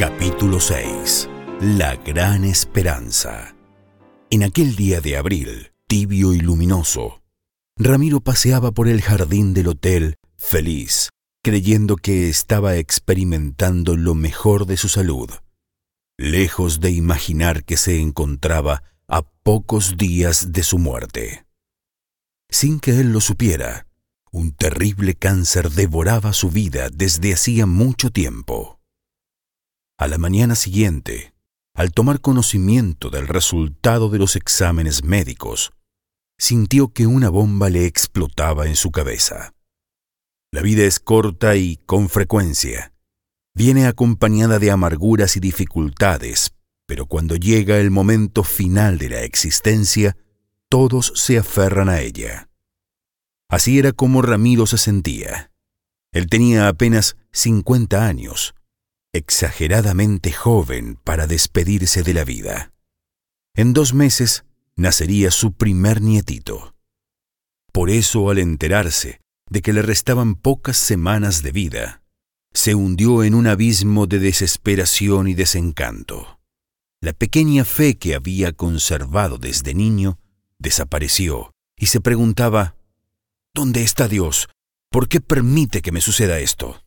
Capítulo 6. La gran esperanza. En aquel día de abril, tibio y luminoso, Ramiro paseaba por el jardín del hotel, feliz, creyendo que estaba experimentando lo mejor de su salud, lejos de imaginar que se encontraba a pocos días de su muerte. Sin que él lo supiera, un terrible cáncer devoraba su vida desde hacía mucho tiempo. A la mañana siguiente, al tomar conocimiento del resultado de los exámenes médicos, sintió que una bomba le explotaba en su cabeza. La vida es corta y, con frecuencia, viene acompañada de amarguras y dificultades, pero cuando llega el momento final de la existencia, todos se aferran a ella. Así era como Ramiro se sentía. Él tenía apenas 50 años, exageradamente joven para despedirse de la vida. En 2 meses nacería su primer nietito. Por eso, al enterarse de que le restaban pocas semanas de vida, se hundió en un abismo de desesperación y desencanto. La pequeña fe que había conservado desde niño desapareció y se preguntaba: ¿dónde está Dios? ¿Por qué permite que me suceda esto?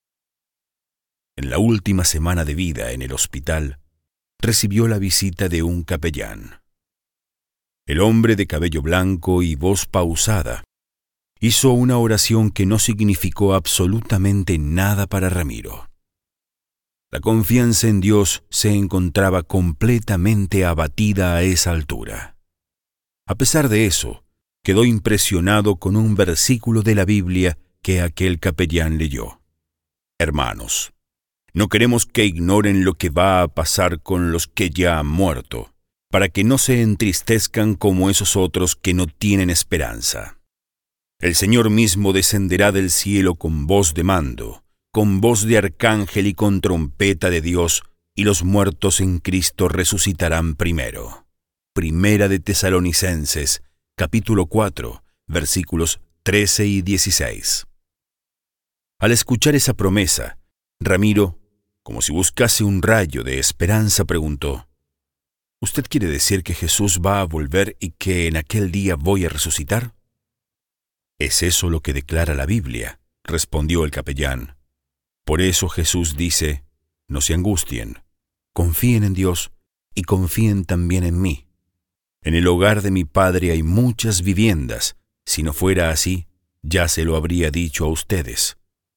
En la última semana de vida en el hospital, recibió la visita de un capellán. El hombre de cabello blanco y voz pausada hizo una oración que no significó absolutamente nada para Ramiro. La confianza en Dios se encontraba completamente abatida a esa altura. A pesar de eso, quedó impresionado con un versículo de la Biblia que aquel capellán leyó. Hermanos, no queremos que ignoren lo que va a pasar con los que ya han muerto, para que no se entristezcan como esos otros que no tienen esperanza. El Señor mismo descenderá del cielo con voz de mando, con voz de arcángel y con trompeta de Dios, y los muertos en Cristo resucitarán primero. Primera de Tesalonicenses, capítulo 4, versículos 13 y 16. Al escuchar esa promesa, Ramiro, como si buscase un rayo de esperanza, preguntó: ¿usted quiere decir que Jesús va a volver y que en aquel día voy a resucitar? Es eso lo que declara la Biblia, respondió el capellán. Por eso Jesús dice: no se angustien, confíen en Dios y confíen también en mí. En el hogar de mi Padre hay muchas viviendas. Si no fuera así, ya se lo habría dicho a ustedes.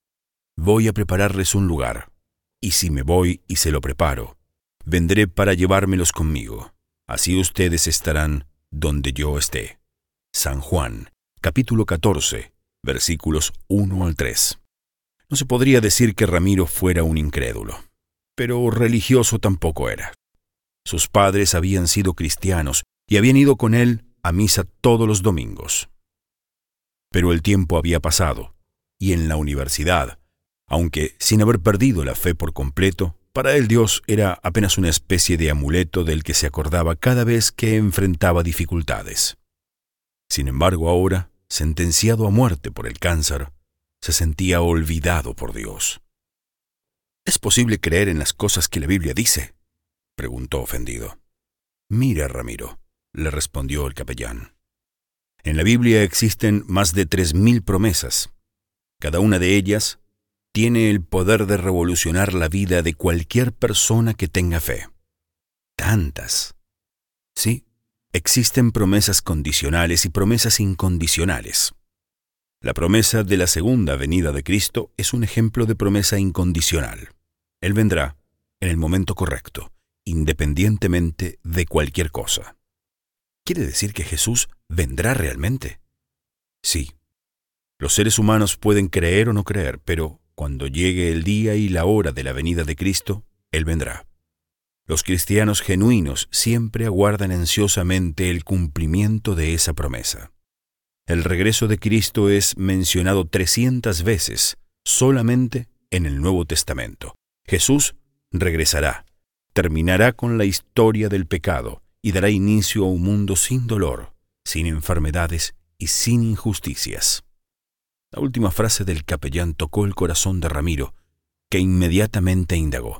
Voy a prepararles un lugar, y si me voy y se lo preparo, vendré para llevármelos conmigo. Así ustedes estarán donde yo esté. San Juan, capítulo 14, versículos 1 al 3. No se podría decir que Ramiro fuera un incrédulo, pero religioso tampoco era. Sus padres habían sido cristianos y habían ido con él a misa todos los domingos. Pero el tiempo había pasado, y en la universidad, aunque sin haber perdido la fe por completo, para él Dios era apenas una especie de amuleto del que se acordaba cada vez que enfrentaba dificultades. Sin embargo, ahora, sentenciado a muerte por el cáncer, se sentía olvidado por Dios. ¿Es posible creer en las cosas que la Biblia dice?, preguntó ofendido. Mira, Ramiro, le respondió el capellán. En la Biblia existen más de 3.000 promesas. Cada una de ellas tiene el poder de revolucionar la vida de cualquier persona que tenga fe. Tantas. Sí, existen promesas condicionales y promesas incondicionales. La promesa de la segunda venida de Cristo es un ejemplo de promesa incondicional. Él vendrá en el momento correcto, independientemente de cualquier cosa. ¿Quiere decir que Jesús vendrá realmente? Sí. Los seres humanos pueden creer o no creer, pero cuando llegue el día y la hora de la venida de Cristo, Él vendrá. Los cristianos genuinos siempre aguardan ansiosamente el cumplimiento de esa promesa. El regreso de Cristo es mencionado 300 veces solamente en el Nuevo Testamento. Jesús regresará, terminará con la historia del pecado y dará inicio a un mundo sin dolor, sin enfermedades y sin injusticias. La última frase del capellán tocó el corazón de Ramiro, que inmediatamente indagó: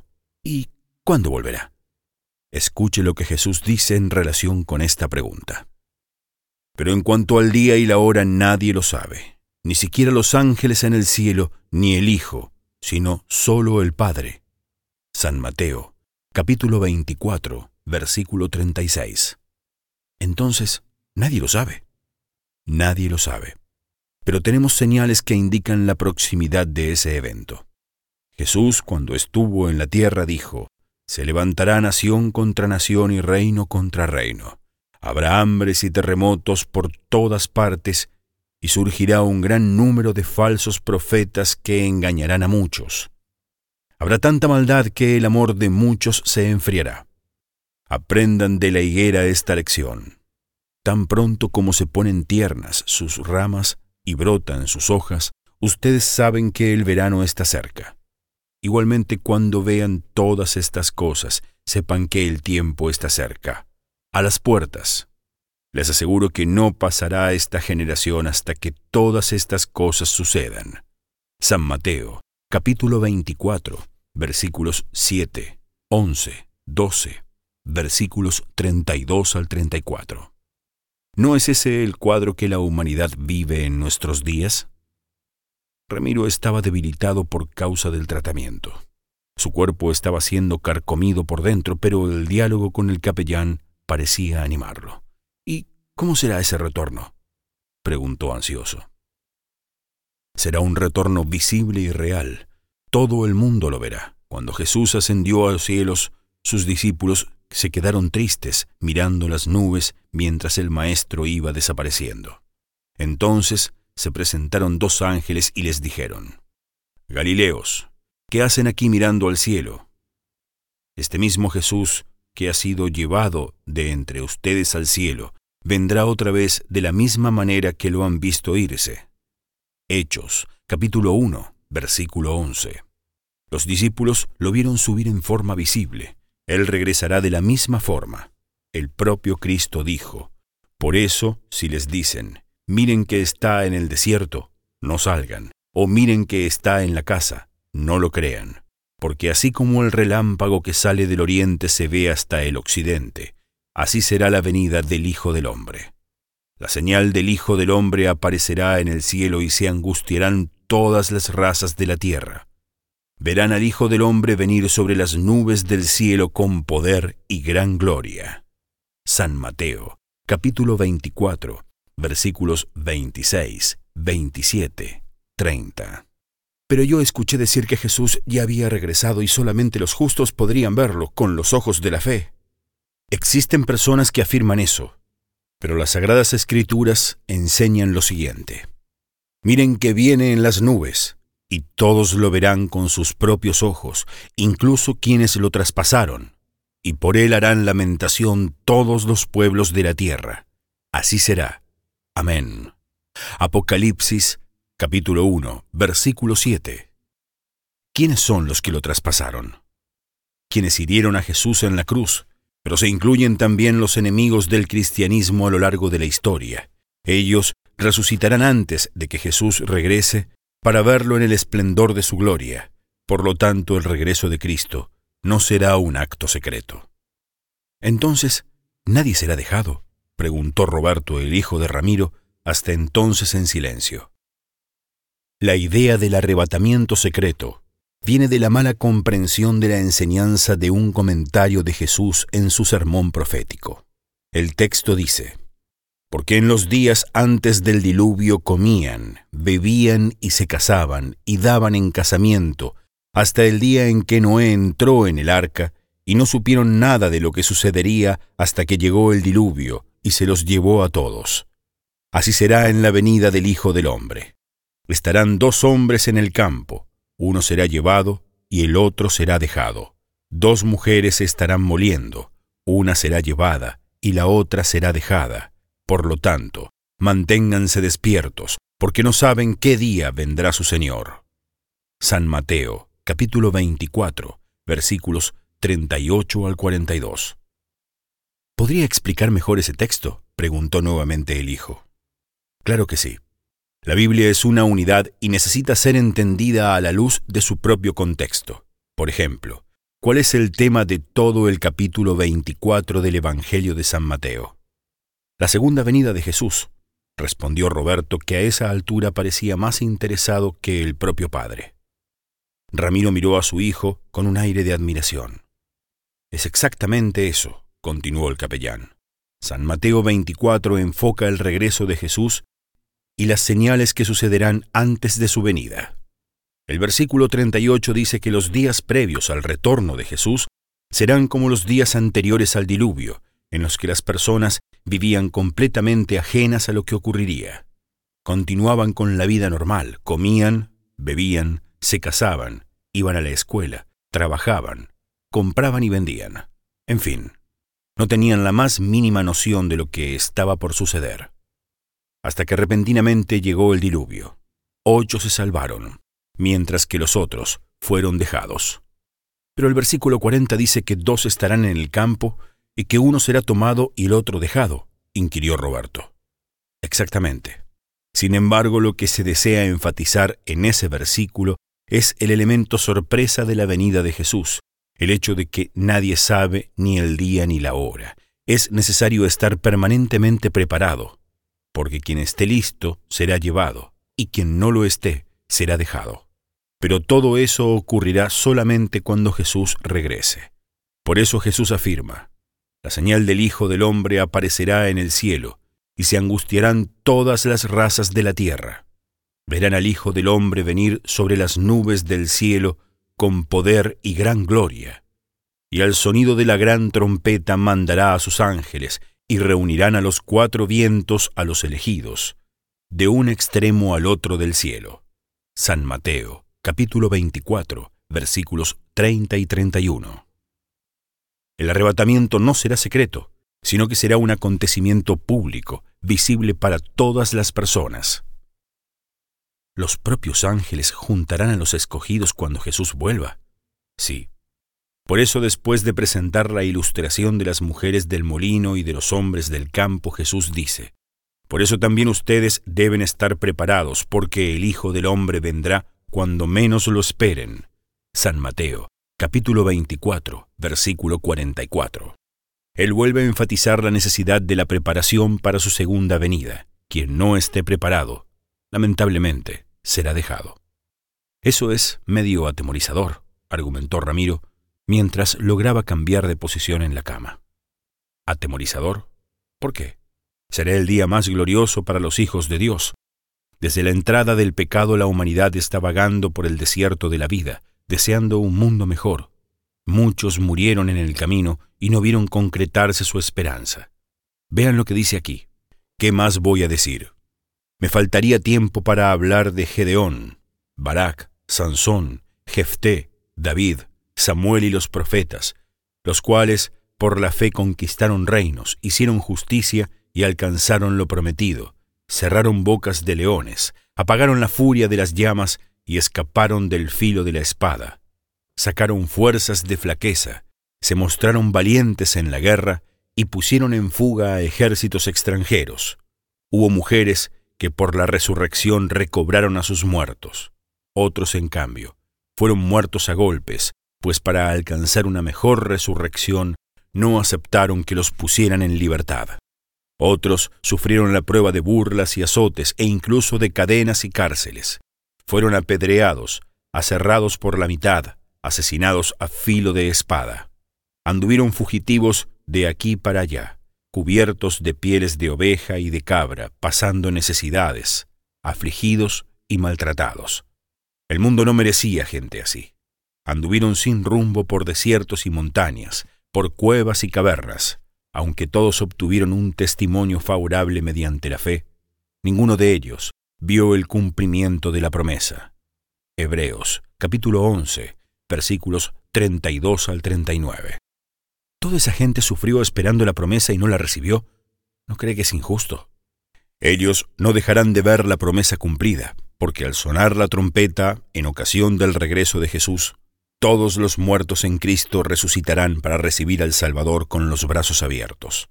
¿Y cuándo volverá? Escuche lo que Jesús dice en relación con esta pregunta. Pero en cuanto al día y la hora nadie lo sabe, ni siquiera los ángeles en el cielo, ni el Hijo, sino solo el Padre. San Mateo, capítulo 24, versículo 36. Entonces, nadie lo sabe. Nadie lo sabe. Pero tenemos señales que indican la proximidad de ese evento. Jesús, cuando estuvo en la tierra, dijo: «Se levantará nación contra nación y reino contra reino. Habrá hambres y terremotos por todas partes, y surgirá un gran número de falsos profetas que engañarán a muchos. Habrá tanta maldad que el amor de muchos se enfriará. Aprendan de la higuera esta lección. Tan pronto como se ponen tiernas sus ramas y brotan sus hojas, ustedes saben que el verano está cerca. Igualmente, cuando vean todas estas cosas, sepan que el tiempo está cerca, a las puertas. Les aseguro que no pasará esta generación hasta que todas estas cosas sucedan». San Mateo, capítulo 24, versículos 7, 11, 12, versículos 32 al 34. ¿No es ese el cuadro que la humanidad vive en nuestros días? Ramiro estaba debilitado por causa del tratamiento. Su cuerpo estaba siendo carcomido por dentro, pero el diálogo con el capellán parecía animarlo. «¿Y cómo será ese retorno?», preguntó ansioso. «Será un retorno visible y real. Todo el mundo lo verá. Cuando Jesús ascendió a los cielos, sus discípulos se quedaron tristes mirando las nubes mientras el Maestro iba desapareciendo. Entonces se presentaron 2 ángeles y les dijeron: «Galileos, ¿qué hacen aquí mirando al cielo? Este mismo Jesús, que ha sido llevado de entre ustedes al cielo, vendrá otra vez de la misma manera que lo han visto irse». Hechos, capítulo 1, versículo 11. Los discípulos lo vieron subir en forma visible. Él regresará de la misma forma. El propio Cristo dijo: «Por eso, si les dicen: miren que está en el desierto, no salgan, o miren que está en la casa, no lo crean, porque así como el relámpago que sale del oriente se ve hasta el occidente, así será la venida del Hijo del Hombre. La señal del Hijo del Hombre aparecerá en el cielo y se angustiarán todas las razas de la tierra. Verán al Hijo del Hombre venir sobre las nubes del cielo con poder y gran gloria». San Mateo, capítulo 24, versículos 26, 27, 30. «Pero yo escuché decir que Jesús ya había regresado y solamente los justos podrían verlo con los ojos de la fe». Existen personas que afirman eso, pero las Sagradas Escrituras enseñan lo siguiente: «Miren que viene en las nubes, y todos lo verán con sus propios ojos, incluso quienes lo traspasaron, y por él harán lamentación todos los pueblos de la tierra. Así será. Amén». Apocalipsis, capítulo 1, versículo 7. ¿Quiénes son los que lo traspasaron? Quienes hirieron a Jesús en la cruz, pero se incluyen también los enemigos del cristianismo a lo largo de la historia. Ellos resucitarán antes de que Jesús regrese para verlo en el esplendor de su gloria. Por lo tanto, el regreso de Cristo no será un acto secreto. «Entonces, ¿nadie será dejado?», preguntó Roberto, el hijo de Ramiro, hasta entonces en silencio. La idea del arrebatamiento secreto viene de la mala comprensión de la enseñanza de un comentario de Jesús en su sermón profético. El texto dice: «Porque en los días antes del diluvio comían, bebían y se casaban y daban en casamiento, hasta el día en que Noé entró en el arca, y no supieron nada de lo que sucedería hasta que llegó el diluvio y se los llevó a todos. Así será en la venida del Hijo del Hombre. Estarán 2 hombres en el campo, uno será llevado y el otro será dejado. 2 mujeres estarán moliendo, una será llevada y la otra será dejada. Por lo tanto, manténganse despiertos, porque no saben qué día vendrá su Señor». San Mateo, capítulo 24, versículos 38 al 42. «¿Podría explicar mejor ese texto?», preguntó nuevamente el hijo. «Claro que sí. La Biblia es una unidad y necesita ser entendida a la luz de su propio contexto. Por ejemplo, ¿Cuál es el tema de todo el capítulo 24 del Evangelio de San Mateo? La segunda venida de Jesús, respondió Roberto, que a esa altura parecía más interesado que el propio padre. Ramiro miró a su hijo con un aire de admiración. Es exactamente eso, continuó el capellán. San Mateo 24 enfoca el regreso de Jesús y las señales que sucederán antes de su venida. El versículo 38 dice que los días previos al retorno de Jesús serán como los días anteriores al diluvio, en los que las personas vivían completamente ajenas a lo que ocurriría. Continuaban con la vida normal, comían, bebían, se casaban, iban a la escuela, trabajaban, compraban y vendían. En fin, no tenían la más mínima noción de lo que estaba por suceder. Hasta que repentinamente llegó el diluvio. 8 se salvaron, mientras que los otros fueron dejados. Pero el versículo 40 dice que 2 estarán en el campo y que uno será tomado y el otro dejado, inquirió Roberto. Exactamente. Sin embargo, lo que se desea enfatizar en ese versículo es el elemento sorpresa de la venida de Jesús, el hecho de que nadie sabe ni el día ni la hora. Es necesario estar permanentemente preparado, porque quien esté listo será llevado, y quien no lo esté será dejado. Pero todo eso ocurrirá solamente cuando Jesús regrese. Por eso Jesús afirma: la señal del Hijo del Hombre aparecerá en el cielo, y se angustiarán todas las razas de la tierra. Verán al Hijo del Hombre venir sobre las nubes del cielo con poder y gran gloria. Y al sonido de la gran trompeta mandará a sus ángeles, y reunirán a los 4 vientos a los elegidos, de un extremo al otro del cielo. San Mateo, capítulo 24, versículos 30 y 31. El arrebatamiento no será secreto, sino que será un acontecimiento público, visible para todas las personas. ¿Los propios ángeles juntarán a los escogidos cuando Jesús vuelva? Sí. Por eso, después de presentar la ilustración de las mujeres del molino y de los hombres del campo, Jesús dice: por eso también ustedes deben estar preparados, porque el Hijo del Hombre vendrá cuando menos lo esperen. San Mateo, capítulo 24, versículo 44. Él vuelve a enfatizar la necesidad de la preparación para su segunda venida. Quien no esté preparado, lamentablemente, será dejado. Eso es medio atemorizador, argumentó Ramiro, mientras lograba cambiar de posición en la cama. ¿Atemorizador? ¿Por qué? Será el día más glorioso para los hijos de Dios. Desde la entrada del pecado, la humanidad está vagando por el desierto de la vida, deseando un mundo mejor. Muchos murieron en el camino y no vieron concretarse su esperanza. Vean lo que dice aquí. ¿Qué más voy a decir? Me faltaría tiempo para hablar de Gedeón, Barak, Sansón, Jefté, David, Samuel y los profetas, los cuales por la fe conquistaron reinos, hicieron justicia y alcanzaron lo prometido, cerraron bocas de leones, apagaron la furia de las llamas y escaparon del filo de la espada. Sacaron fuerzas de flaqueza, se mostraron valientes en la guerra y pusieron en fuga a ejércitos extranjeros. Hubo mujeres que por la resurrección recobraron a sus muertos. Otros, en cambio, fueron muertos a golpes, pues para alcanzar una mejor resurrección no aceptaron que los pusieran en libertad. Otros sufrieron la prueba de burlas y azotes e incluso de cadenas y cárceles. Fueron apedreados, aserrados por la mitad, asesinados a filo de espada. Anduvieron fugitivos de aquí para allá, cubiertos de pieles de oveja y de cabra, pasando necesidades, afligidos y maltratados. El mundo no merecía gente así. Anduvieron sin rumbo por desiertos y montañas, por cuevas y cavernas. Aunque todos obtuvieron un testimonio favorable mediante la fe, ninguno de ellos vio el cumplimiento de la promesa. Hebreos, capítulo 11, versículos 32 al 39. ¿Toda esa gente sufrió esperando la promesa y no la recibió? ¿No cree que es injusto? Ellos no dejarán de ver la promesa cumplida, porque al sonar la trompeta, en ocasión del regreso de Jesús, todos los muertos en Cristo resucitarán para recibir al Salvador con los brazos abiertos.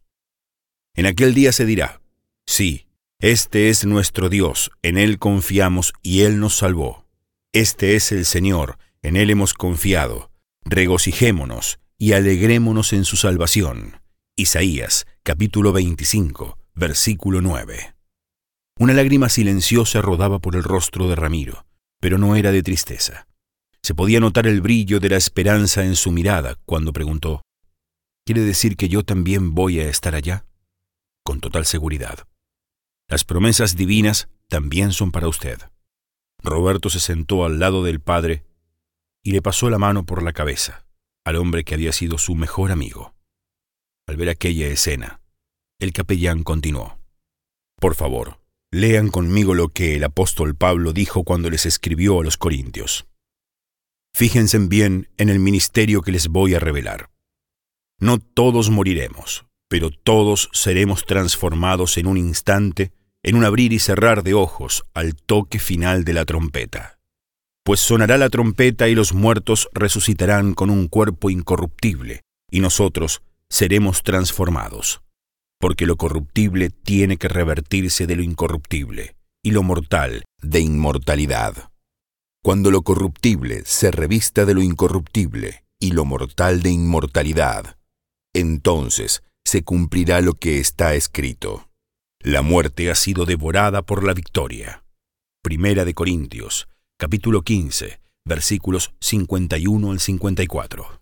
En aquel día se dirá: sí, este es nuestro Dios, en Él confiamos y Él nos salvó. Este es el Señor, en Él hemos confiado. Regocijémonos y alegrémonos en su salvación. Isaías, capítulo 25, versículo 9. Una lágrima silenciosa rodaba por el rostro de Ramiro, pero no era de tristeza. Se podía notar el brillo de la esperanza en su mirada cuando preguntó: ¿Quiere decir que yo también voy a estar allá? Con total seguridad. Las promesas divinas también son para usted. Roberto se sentó al lado del padre y le pasó la mano por la cabeza al hombre que había sido su mejor amigo. Al ver aquella escena, el capellán continuó: Por favor, lean conmigo lo que el apóstol Pablo dijo cuando les escribió a los Corintios. Fíjense bien en el ministerio que les voy a revelar. No todos moriremos, pero todos seremos transformados en un instante, en un abrir y cerrar de ojos, al toque final de la trompeta. Pues sonará la trompeta y los muertos resucitarán con un cuerpo incorruptible, y nosotros seremos transformados. Porque lo corruptible tiene que revertirse de lo incorruptible, y lo mortal de inmortalidad. Cuando lo corruptible se revista de lo incorruptible, y lo mortal de inmortalidad, entonces se cumplirá lo que está escrito: La muerte ha sido devorada por la victoria. Primera de Corintios, capítulo 15, versículos 51 al 54.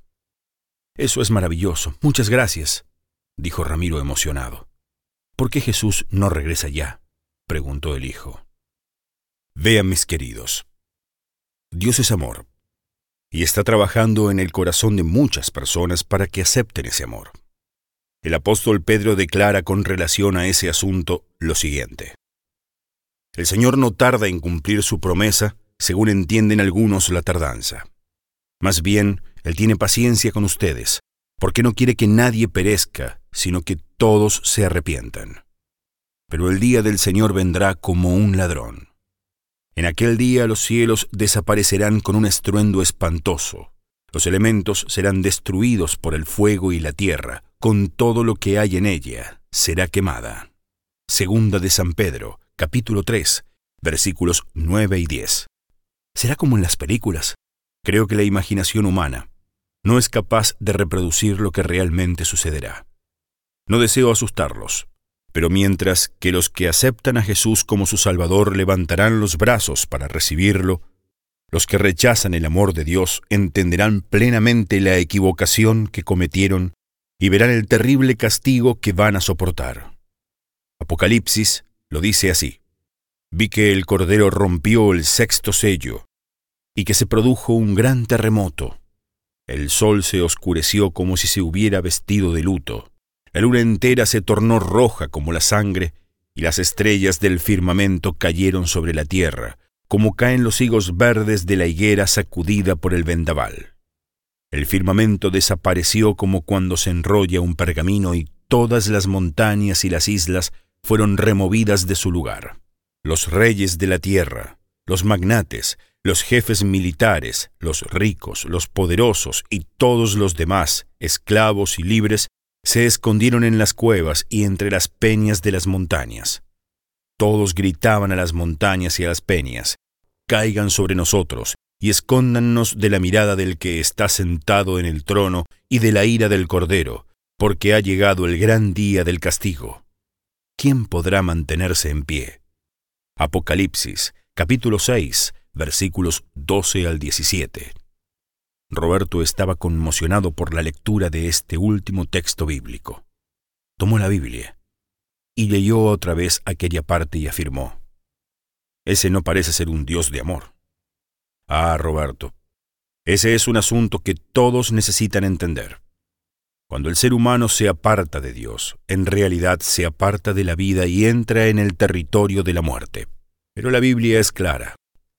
Eso es maravilloso. Muchas gracias, dijo Ramiro emocionado. ¿Por qué Jesús no regresa ya?, preguntó el hijo. Vean, mis queridos, Dios es amor, y está trabajando en el corazón de muchas personas para que acepten ese amor. El apóstol Pedro declara con relación a ese asunto lo siguiente: El Señor no tarda en cumplir su promesa, según entienden algunos la tardanza. Más bien, Él tiene paciencia con ustedes, porque no quiere que nadie perezca, sino que todos se arrepientan. Pero el día del Señor vendrá como un ladrón. En aquel día los cielos desaparecerán con un estruendo espantoso. Los elementos serán destruidos por el fuego y la tierra, con todo lo que hay en ella, será quemada. Segunda de San Pedro, capítulo 3, versículos 9 y 10. ¿Será como en las películas? Creo que la imaginación humana no es capaz de reproducir lo que realmente sucederá. No deseo asustarlos, pero mientras que los que aceptan a Jesús como su Salvador levantarán los brazos para recibirlo, los que rechazan el amor de Dios entenderán plenamente la equivocación que cometieron y verán el terrible castigo que van a soportar. Apocalipsis lo dice así: Vi que el Cordero rompió el 6º sello y que se produjo un gran terremoto. El sol se oscureció como si se hubiera vestido de luto. La luna entera se tornó roja como la sangre, y las estrellas del firmamento cayeron sobre la tierra, como caen los higos verdes de la higuera sacudida por el vendaval. El firmamento desapareció como cuando se enrolla un pergamino, y todas las montañas y las islas fueron removidas de su lugar. Los reyes de la tierra, los magnates, los jefes militares, los ricos, los poderosos y todos los demás, esclavos y libres, se escondieron en las cuevas y entre las peñas de las montañas. Todos gritaban a las montañas y a las peñas: Caigan sobre nosotros y escóndannos de la mirada del que está sentado en el trono y de la ira del Cordero, porque ha llegado el gran día del castigo. ¿Quién podrá mantenerse en pie? Apocalipsis, capítulo 6, versículos 12 al 17. Roberto estaba conmocionado por la lectura de este último texto bíblico. Tomó la Biblia y leyó otra vez aquella parte y afirmó: Ese no parece ser un Dios de amor. Ah, Roberto, ese es un asunto que todos necesitan entender. Cuando el ser humano se aparta de Dios, en realidad se aparta de la vida y entra en el territorio de la muerte. Pero la Biblia es clara.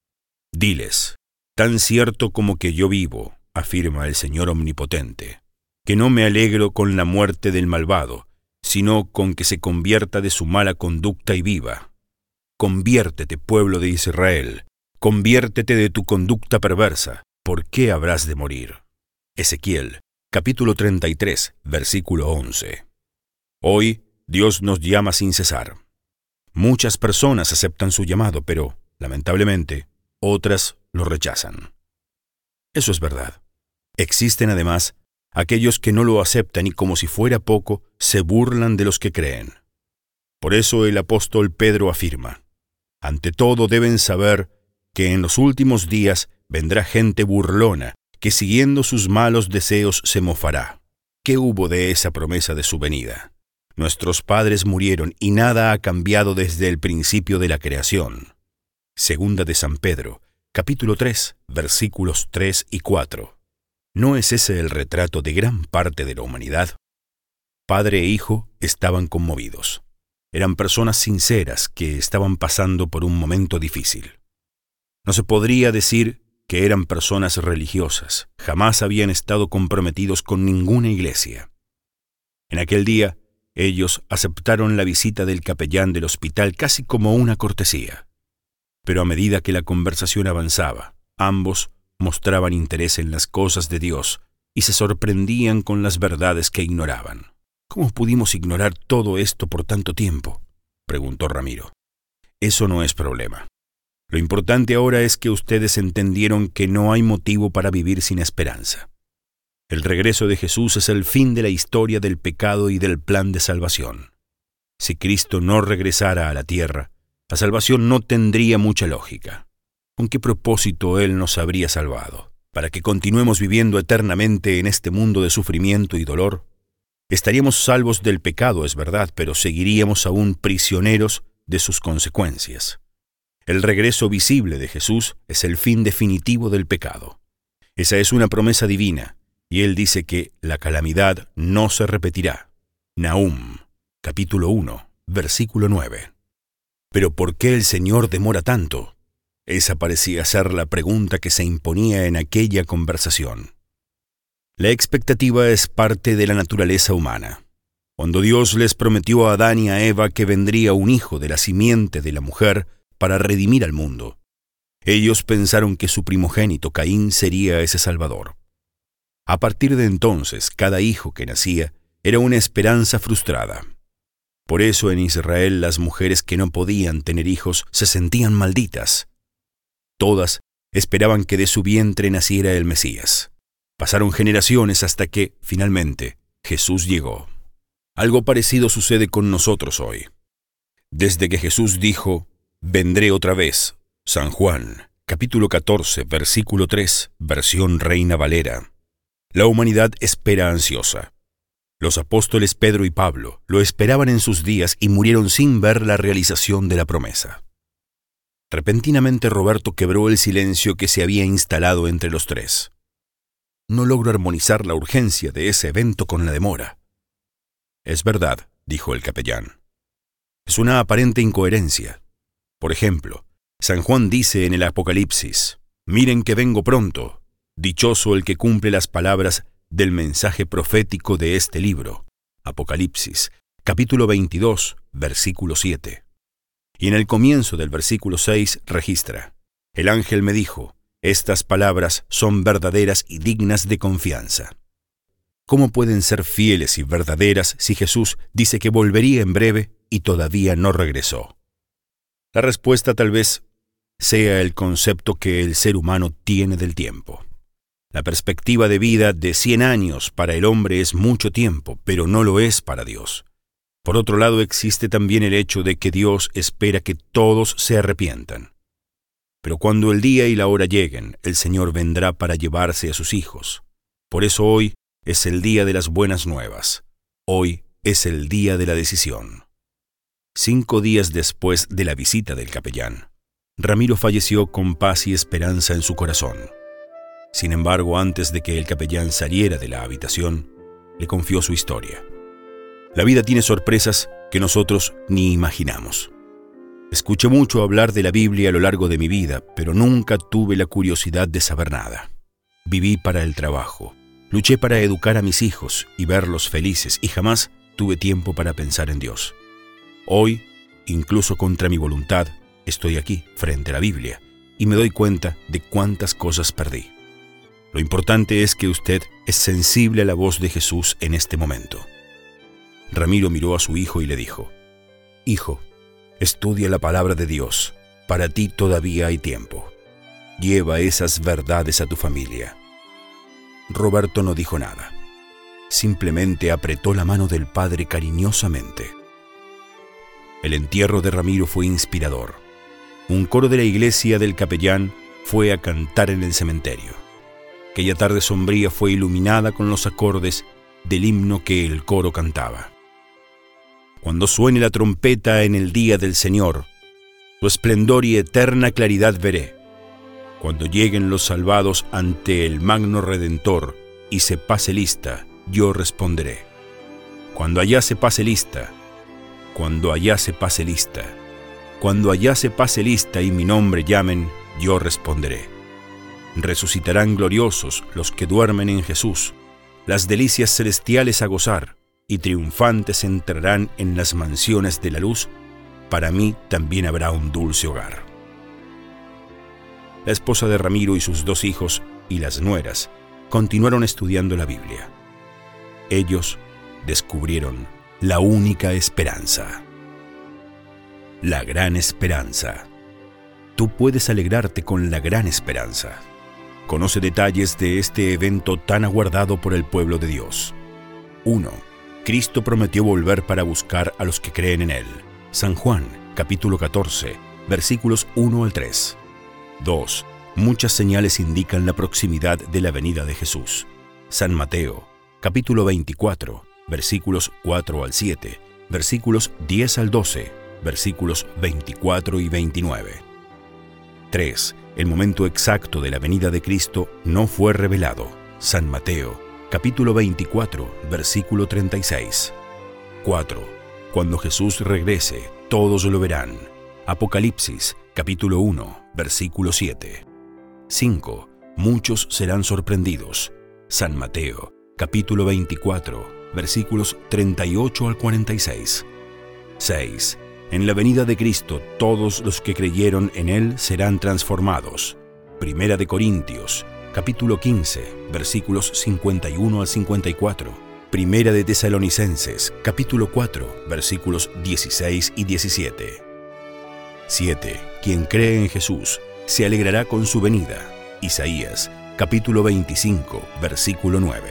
Diles: tan cierto como que yo vivo, afirma el Señor Omnipotente, que no me alegro con la muerte del malvado, sino con que se convierta de su mala conducta y viva. Conviértete, pueblo de Israel, conviértete de tu conducta perversa. ¿Por qué habrás de morir? Ezequiel, capítulo 33, versículo 11. Hoy Dios nos llama sin cesar. Muchas personas aceptan su llamado, pero, lamentablemente, otras lo rechazan. Eso es verdad. Existen además aquellos que no lo aceptan y, como si fuera poco, se burlan de los que creen. Por eso el apóstol Pedro afirma: ante todo deben saber que en los últimos días vendrá gente burlona, que siguiendo sus malos deseos se mofará. ¿Qué hubo de esa promesa de su venida? Nuestros padres murieron y nada ha cambiado desde el principio de la creación. Segunda de San Pedro, capítulo 3, versículos 3 y 4. ¿No es ese el retrato de gran parte de la humanidad? Padre e hijo estaban conmovidos. Eran personas sinceras que estaban pasando por un momento difícil. No se podría decir que eran personas religiosas. Jamás habían estado comprometidos con ninguna iglesia. En aquel día, ellos aceptaron la visita del capellán del hospital casi como una cortesía. Pero a medida que la conversación avanzaba, ambos mostraban interés en las cosas de Dios y se sorprendían con las verdades que ignoraban. ¿Cómo pudimos ignorar todo esto por tanto tiempo?, preguntó Ramiro. Eso no es problema. Lo importante ahora es que ustedes entendieron que no hay motivo para vivir sin esperanza. El regreso de Jesús es el fin de la historia del pecado y del plan de salvación. Si Cristo no regresara a la tierra, la salvación no tendría mucha lógica. ¿Con qué propósito Él nos habría salvado? ¿Para que continuemos viviendo eternamente en este mundo de sufrimiento y dolor? Estaríamos salvos del pecado, es verdad, pero seguiríamos aún prisioneros de sus consecuencias. El regreso visible de Jesús es el fin definitivo del pecado. Esa es una promesa divina, y Él dice que la calamidad no se repetirá. Nahum, capítulo 1, versículo 9. ¿Pero por qué el Señor demora tanto? Esa parecía ser la pregunta que se imponía en aquella conversación. La expectativa es parte de la naturaleza humana. Cuando Dios les prometió a Adán y a Eva que vendría un hijo de la simiente de la mujer para redimir al mundo, ellos pensaron que su primogénito Caín sería ese Salvador. A partir de entonces, cada hijo que nacía era una esperanza frustrada. Por eso en Israel las mujeres que no podían tener hijos se sentían malditas. Todas esperaban que de su vientre naciera el Mesías. Pasaron generaciones hasta que, finalmente, Jesús llegó. Algo parecido sucede con nosotros hoy. Desde que Jesús dijo: «Vendré otra vez», San Juan, capítulo 14, versículo 3, versión Reina Valera, la humanidad espera ansiosa. Los apóstoles Pedro y Pablo lo esperaban en sus días y murieron sin ver la realización de la promesa. Repentinamente Roberto quebró el silencio que se había instalado entre los tres. No logro armonizar la urgencia de ese evento con la demora. Es verdad, dijo el capellán. Es una aparente incoherencia. Por ejemplo, San Juan dice en el Apocalipsis: «Miren que vengo pronto. Dichoso el que cumple las palabras del mensaje profético de este libro». Apocalipsis, capítulo 22, versículo 7. Y en el comienzo del versículo 6 registra: «El ángel me dijo: estas palabras son verdaderas y dignas de confianza». ¿Cómo pueden ser fieles y verdaderas si Jesús dice que volvería en breve y todavía no regresó? La respuesta tal vez sea el concepto que el ser humano tiene del tiempo. La perspectiva de vida de 100 años para el hombre es mucho tiempo, pero no lo es para Dios. Por otro lado, existe también el hecho de que Dios espera que todos se arrepientan. Pero cuando el día y la hora lleguen, el Señor vendrá para llevarse a sus hijos. Por eso hoy es el día de las buenas nuevas. Hoy es el día de la decisión. 5 días después de la visita del capellán, Ramiro falleció con paz y esperanza en su corazón. Sin embargo, antes de que el capellán saliera de la habitación, le confió su historia. La vida tiene sorpresas que nosotros ni imaginamos. Escuché mucho hablar de la Biblia a lo largo de mi vida, pero nunca tuve la curiosidad de saber nada. Viví para el trabajo, luché para educar a mis hijos y verlos felices, y jamás tuve tiempo para pensar en Dios. Hoy, incluso contra mi voluntad, estoy aquí, frente a la Biblia, y me doy cuenta de cuántas cosas perdí. Lo importante es que usted es sensible a la voz de Jesús en este momento. Ramiro miró a su hijo y le dijo: «Hijo, estudia la palabra de Dios. Para ti todavía hay tiempo. Lleva esas verdades a tu familia». Roberto no dijo nada. Simplemente apretó la mano del padre cariñosamente. El entierro de Ramiro fue inspirador. Un coro de la iglesia del capellán fue a cantar en el cementerio. Aquella tarde sombría fue iluminada con los acordes del himno que el coro cantaba. Cuando suene la trompeta en el día del Señor, su esplendor y eterna claridad veré. Cuando lleguen los salvados ante el magno Redentor y se pase lista, yo responderé. Cuando allá se pase lista, cuando allá se pase lista, cuando allá se pase lista y mi nombre llamen, yo responderé. Resucitarán gloriosos los que duermen en Jesús, las delicias celestiales a gozar, y triunfantes entrarán en las mansiones de la luz. Para mí también habrá un dulce hogar. La esposa de Ramiro y sus 2 hijos y las nueras continuaron estudiando la Biblia. Ellos descubrieron la única esperanza. La gran esperanza. Tú puedes alegrarte con la gran esperanza. Conoce detalles de este evento tan aguardado por el pueblo de Dios. 1. Cristo prometió volver para buscar a los que creen en Él. San Juan, capítulo 14, versículos 1 al 3. 2. Muchas señales indican la proximidad de la venida de Jesús. San Mateo, capítulo 24, versículos 4 al 7, versículos 10 al 12, versículos 24 y 29. 3. El momento exacto de la venida de Cristo no fue revelado. San Mateo, capítulo 24, versículo 36. 4. Cuando Jesús regrese, todos lo verán. Apocalipsis, capítulo 1, versículo 7. 5. Muchos serán sorprendidos. San Mateo, capítulo 24, versículos 38 al 46. 6. En la venida de Cristo, todos los que creyeron en Él serán transformados. Primera de Corintios, capítulo 15, versículos 51 al 54. Primera de Tesalonicenses, capítulo 4, versículos 16 y 17. 7. Quien cree en Jesús se alegrará con su venida. Isaías, capítulo 25, versículo 9.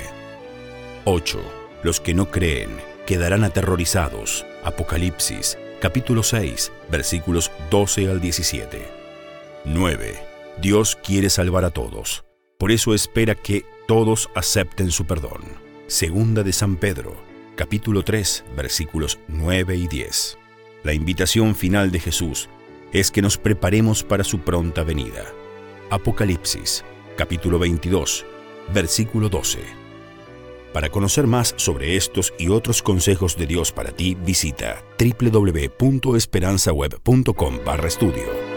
8. Los que no creen quedarán aterrorizados. Apocalipsis, capítulo 6, versículos 12 al 17. 9. Dios quiere salvar a todos. Por eso espera que todos acepten su perdón. Segunda de San Pedro, capítulo 3, versículos 9 y 10. La invitación final de Jesús es que nos preparemos para su pronta venida. Apocalipsis, capítulo 22, versículo 12. Para conocer más sobre estos y otros consejos de Dios para ti, visita www.esperanzaweb.com/estudio.